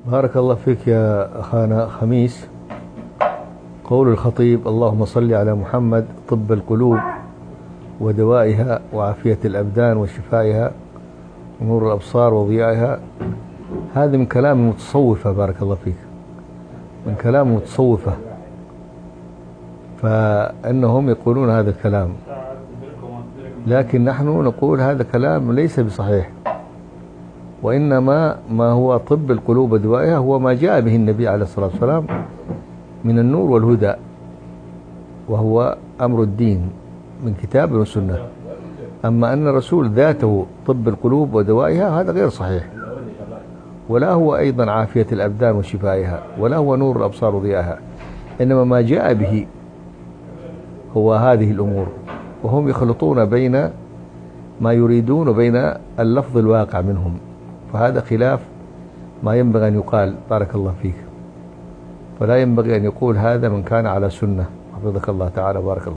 بارك الله فيك يا أخانا خميس. قول الخطيب: اللهم صل على محمد طب القلوب ودوائها وعافية الأبدان وشفائها ونور الأبصار وضيائها، هذا من كلام المتصوفة. بارك الله فيك، من كلام المتصوفة، فإنهم يقولون هذا الكلام، لكن نحن نقول هذا كلام ليس بصحيح، وإنما ما هو طب القلوب ودوائها هو ما جاء به النبي عليه الصلاة والسلام من النور والهدى، وهو أمر الدين من كتاب وسنة. أما أن الرسول ذاته طب القلوب ودوائها هذا غير صحيح، ولا هو أيضا عافية الأبدان وشفائها، ولا هو نور الأبصار وضيائها، إنما ما جاء به هو هذه الأمور، وهم يخلطون بين ما يريدون وبين اللفظ الواقع منهم، فهذا خلاف ما ينبغي أن يقال. بارك الله فيك، فلا ينبغي أن يقول هذا من كان على سنة. حفظك الله تعالى. بارك الله.